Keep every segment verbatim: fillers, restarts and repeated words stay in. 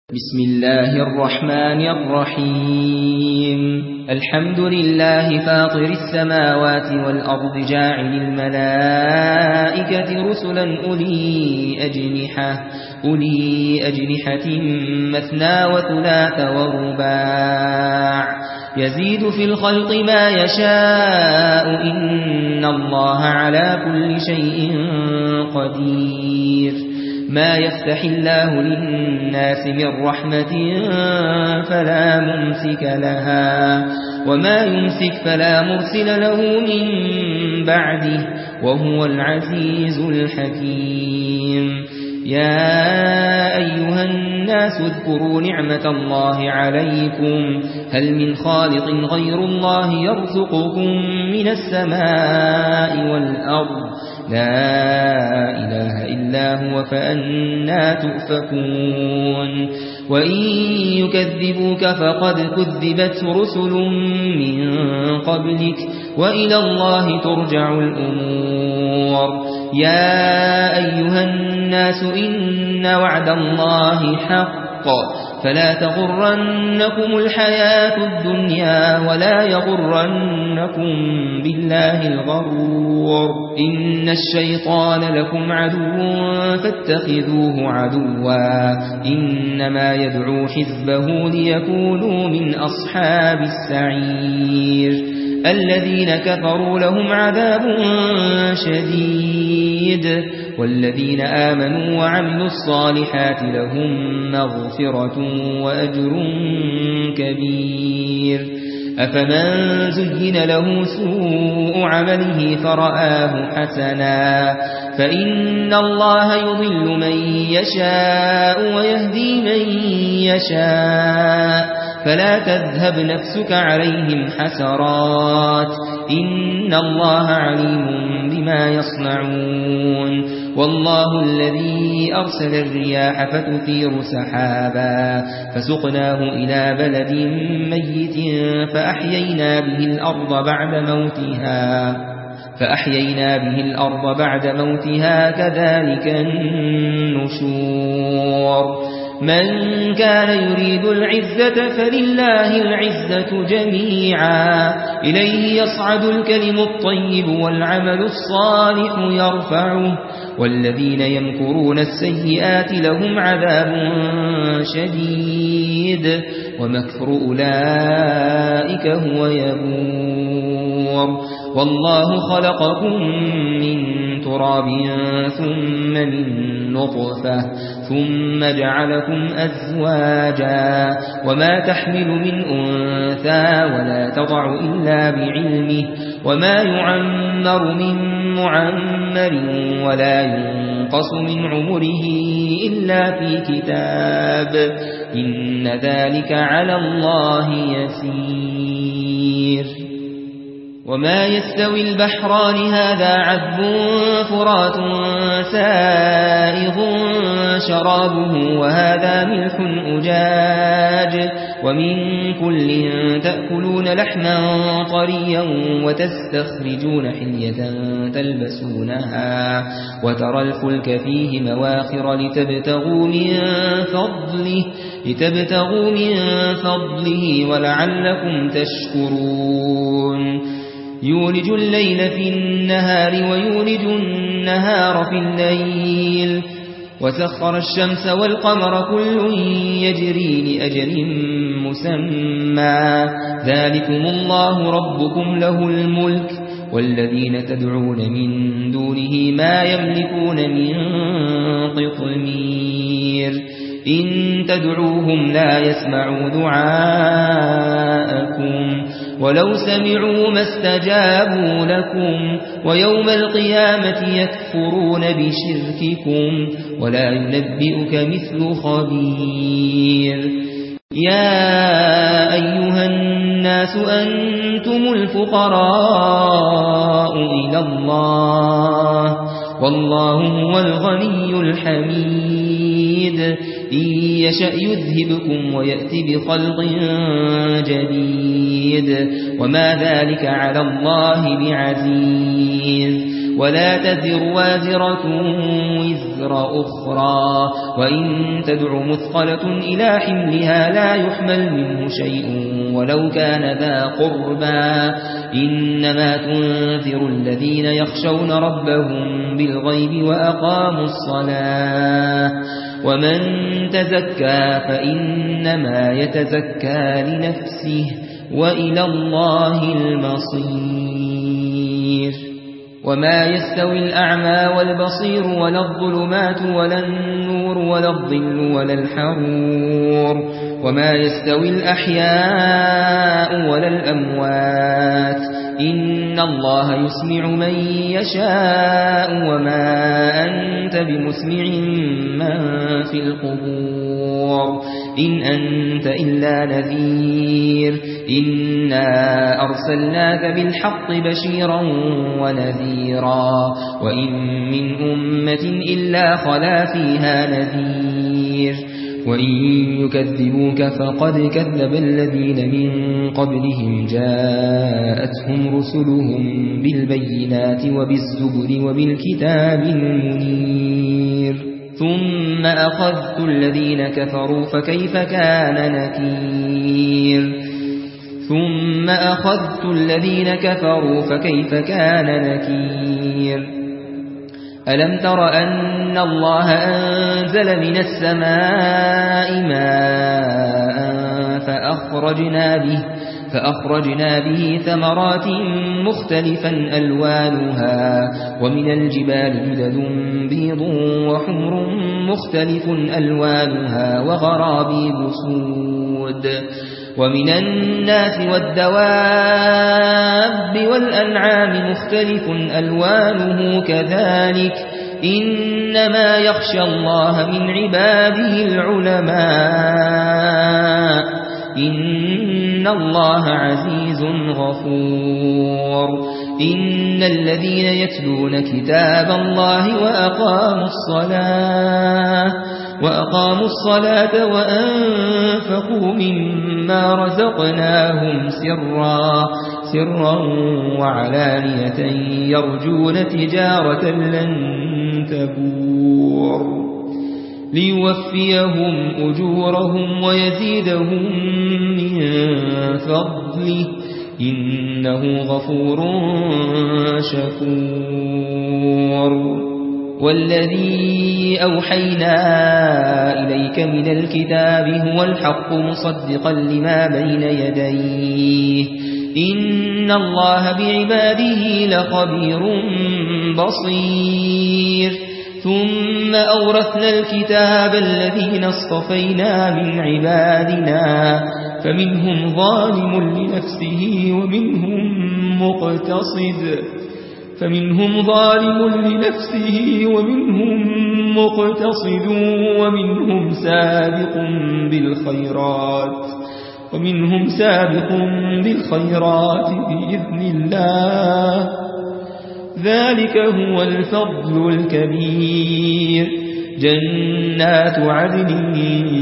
بسم الله الرحمن الرحيم الحمد لله فاطر السماوات والأرض جاعل الملائكة رسلا أولي أجنحة, أولي أجنحة مثنى وثلاث ورباع يزيد في الخلق ما يشاء إن الله على كل شيء قدير ما يفتح الله للناس من رحمة فلا ممسك لها وما يمسك فلا مرسل له من بعده وهو العزيز الحكيم يا أيها الناس اذكروا نعمة الله عليكم هل من خالق غير الله يرزقكم من السماء والأرض لا إله إلا هو فأنى تؤفكون وإن يكذبوك فقد كذبت رسل من قبلك وإلى الله ترجع الأمور يا أيها الناس إن وعد الله حق فلا تغرنكم الحياة الدنيا ولا يغرنكم بالله الغرور إن الشيطان لكم عدو فاتخذوه عدوا إنما يدعو حزبه ليكونوا من أصحاب السعير الذين كفروا لهم عذاب شديد والذين آمنوا وعملوا الصالحات لهم مغفرة وأجر كبير أفمن زين له سوء عمله فرآه حسنا فإن الله يضل من يشاء ويهدي من يشاء فلا تذهب نفسك عليهم حسرات إن الله عليم بما يصنعون والله الذي أرسل الرياح فتثير سحابا فسقناه إلى بلد ميت فأحيينا به الأرض بعد موتها فأحيينا به الأرض بعد موتها كذلك النشور من كان يريد العزة فلله العزة جميعا إليه يصعد الكلم الطيب والعمل الصالح يرفعه والذين يمكرون السيئات لهم عذاب شديد ومكر أولئك هو يبور والله خلقكم من تراب ثم من نطفة ثم جعلكم أزواجا وما تحمل من أنثى ولا تضع إلا بعلمه وما يعمر من معمر ولا ينقص من عمره إلا في كتاب إن ذلك على الله يسير وما يستوي البحران هذا عذب فرات سائغ شرابه وهذا ملح أجاج ومن كل تأكلون لحما طريا وتستخرجون حلية تلبسونها وترى الفلك فيه مواخر لتبتغوا من فضله لتبتغوا من فضله ولعلكم تشكرون يولج الليل في النهار ويولج النهار في الليل وسخر الشمس والقمر كل يجري لأجل مسمى ذلكم الله ربكم له الملك والذين تدعون من دونه ما يملكون من قطمير إن تدعوهم لا يسمعوا دعاءكم ولو سمعوا ما استجابوا لكم ويوم القيامة يكفرون بشرككم ولا ينبئك مثل خبير يا أيها الناس أنتم الفقراء إلى الله والله هو الغني الحميد إن يشأ يذهبكم ويأتي بخلق جديد وما ذلك على الله بعزيز ولا تزر وازرة وزر أخرى وإن تدع مثقلة إلى حملها لا يحمل منه شيء ولو كان ذا قربى إنما تنذر الذين يخشون ربهم بالغيب وأقاموا الصلاة ومن تزكى فإنما يتزكى لنفسه وإلى الله المصير وما يستوي الأعمى والبصير ولا الظلمات ولا النور ولا الظل ولا الحرور وما يستوي الأحياء ولا الأموات إن الله يسمع من يشاء وما أنت بمسمع من في القبور إن أنت إلا نذير إنا أرسلناك بالحق بشيرا ونذيرا وإن من أمة إلا خلا فيها نذير وإن يكذبوك فقد كذب الذين من قبلهم جاءتهم رسلهم بالبينات وبالزبر وبالكتاب المنير ثم أخذت الذين كفروا فكيف كان نكير ثم أخذت الذين كفروا فكيف كان نكير ألم تر أن الله أنزل من السماء ماء فأخرجنا به فأخرجنا به ثمرات مختلفا ألوانها ومن الجبال جدد بيض وحمر مختلف ألوانها وغرابيب سود ومن الناس والدواب والأنعام مختلف ألوانه كذلك إنما يخشى الله من عباده العلماء إن الله عزيز غفور إن الذين يتلون كتاب الله وأقاموا الصلاة وأقاموا الصلاة وأنفقوا مما رزقناهم سرا سرا وعلانية يرجون تجارة لن تبور ليوفيهم أجورهم ويزيدهم من فضله إنه غفور شكور والذي أوحينا إليك من الكتاب هو الحق مصدقا لما بين يديه إن الله بعباده لخبير بصير ثم أورثنا الكتاب الذين اصطفينا من عبادنا فمنهم ظالم لنفسه ومنهم مقتصد فمنهم ظالم لنفسه ومنهم مقتصد ومنهم سابق بالخيرات ومنهم سابق بالخيرات بإذن الله ذلك هو الفضل الكبير جنات عدن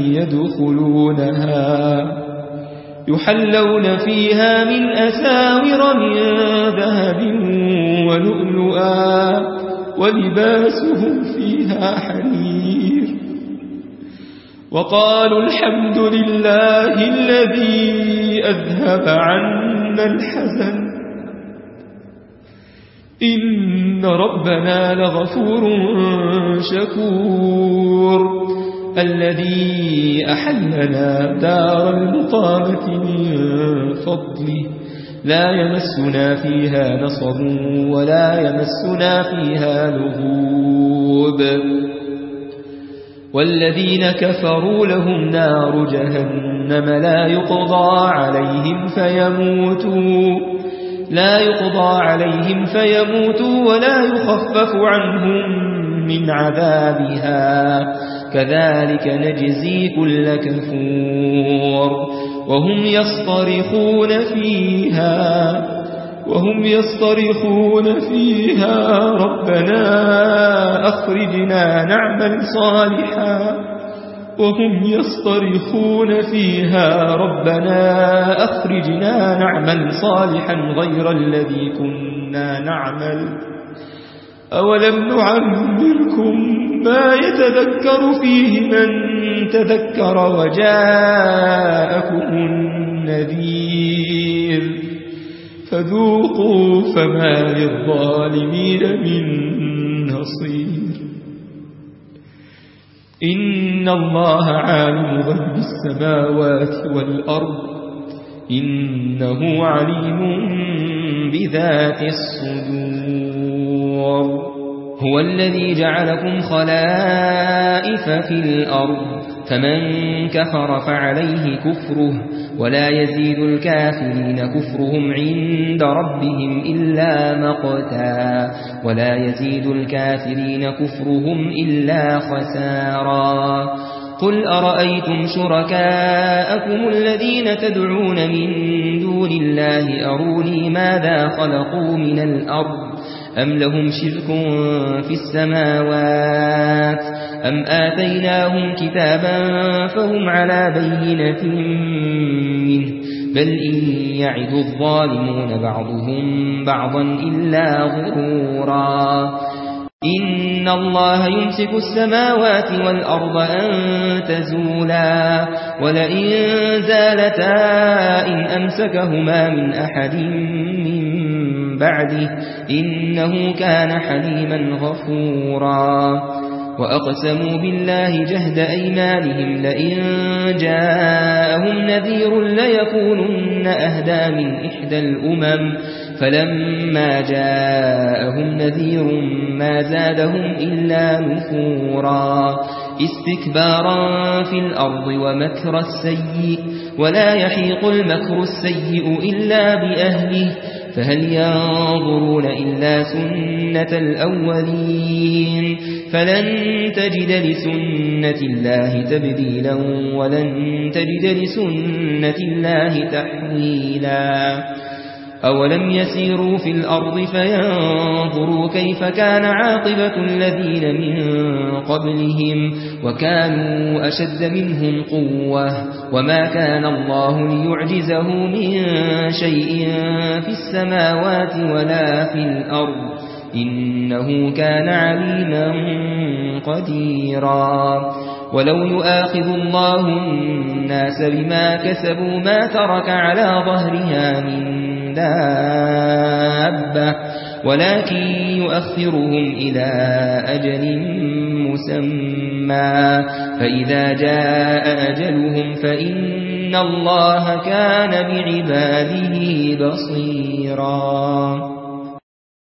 يدخلونها يحلون فيها من أساور من ذهب ولؤلؤا ولباسهم فيها حرير وقالوا الحمد لله الذي أذهب عنا الحزن إن ربنا لغفور شكور الذي أحلنا دار المقامة من فضله لا يمسنا فيها نصب ولا يمسنا فيها لغوب والذين كفروا لهم نار جهنم لا يقضى عليهم فيموتوا لا يقضى عليهم فيموتوا ولا يخفف عنهم من عذابها كذلك نجزي كل كفور وهم يصطرخون فيها وهم يصطرخون فيها ربنا أخرجنا نعمل صالحا وهم يصطرخون فيها ربنا أخرجنا نعمل صالحا غير الذي كنا نعمل أولم نعمركم ما يتذكر فيه من تذكر وجاءكم النذير فذوقوا فما للظالمين من نصير إن الله عالم غيب السماوات والأرض إنه عليم بذات الصدور هو الذي جعلكم خلائف في الأرض فمن كفر فعليه كفره ولا يزيد الكافرين كفرهم عند ربهم إلا مقتا ولا يزيد الكافرين كفرهم إلا خسارا قل أرأيتم شركاءكم الذين تدعون من دون الله أروني ماذا خلقوا من الأرض أم لهم شرك في السماوات أم آتيناهم كتابا فهم على بينة منه بل إن يعد الظالمون بعضهم بعضا إلا غرورا إن الله يمسك السماوات والأرض أن تزولا ولئن زالتا إن أمسكهما من أحد من بعده إنه كان حليما غفورا وأقسموا بالله جهد أيمانهم لئن جاءهم نذير ليكونن أهدى من إحدى الأمم فلما جاءهم نذير ما زادهم إلا نفورا استكبارا في الأرض ومكر السيء ولا يحيق المكر السيء إلا بأهله فهل ينظرون إلا سنة الأولين فلن تجد لسنة الله تبديلا ولن تجد لسنة الله تحويلا أولم يسيروا في الأرض فينظروا كيف كان عاقبة الذين من قبلهم وكانوا أشد منهم قوة وما كان الله ليعجزه من شيء في السماوات ولا في الأرض إنه كان عليما قديرا ولو يؤاخذ الله الناس بما كسبوا ما ترك على ظهرها من دابة ولكن يؤخرهم إلى أجل مسمى فإذا جاء أجلهم فإن الله كان بعباده بصيرا